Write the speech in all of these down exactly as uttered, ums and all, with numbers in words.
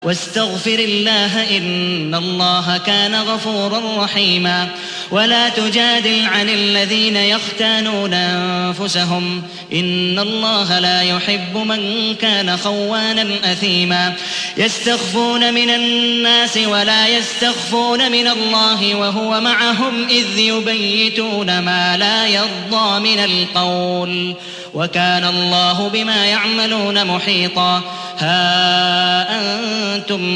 واستغفر الله إن الله كان غفورا رحيما. ولا تجادل عن الذين يختانون أنفسهم إن الله لا يحب من كان خوانا أثيما. يستخفون من الناس ولا يستخفون من الله وهو معهم إذ يبيتون ما لا يرضى من القول وكان الله بما يعملون محيطا. ها أنتم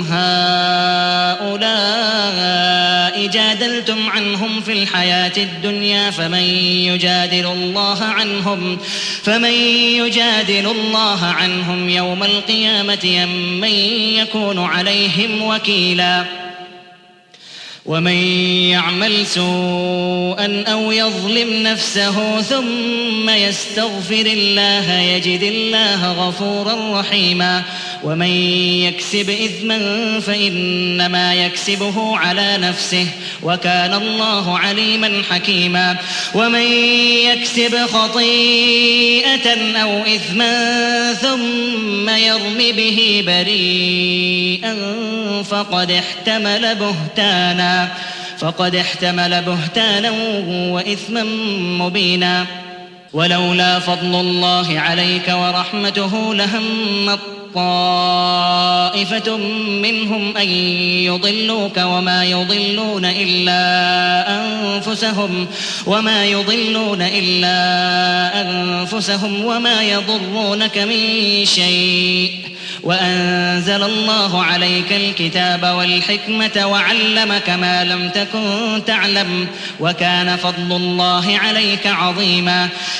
هؤلاء جادلتم عنهم في الحياة الدنيا فمن يجادل الله عنهم فمن يجادل الله عنهم يوم القيامة أم من يكون عليهم وكيلا. ومن يعمل سوءا أو يظلم نفسه ثم يستغفر الله يجد الله غفورا رحيما. ومن يكسب إثما فإنما يكسبه على نفسه وكان الله عليما حكيما. ومن يكسب خطيئة أو إثما ثم يرم به بريئا فقد احتمل بهتانا فقد احتمل بهتانا وإثما مبينا. ولولا فضل الله عليك ورحمته لهم طائفة منهم أن يضلوك وما يضلون إلا أنفسهم وما يضلون إلا أنفسهم وما يضرونك من شيء. وأنزل الله عليك الكتاب والحكمة وعلمك ما لم تكن تعلم وكان فضل الله عليك عظيما.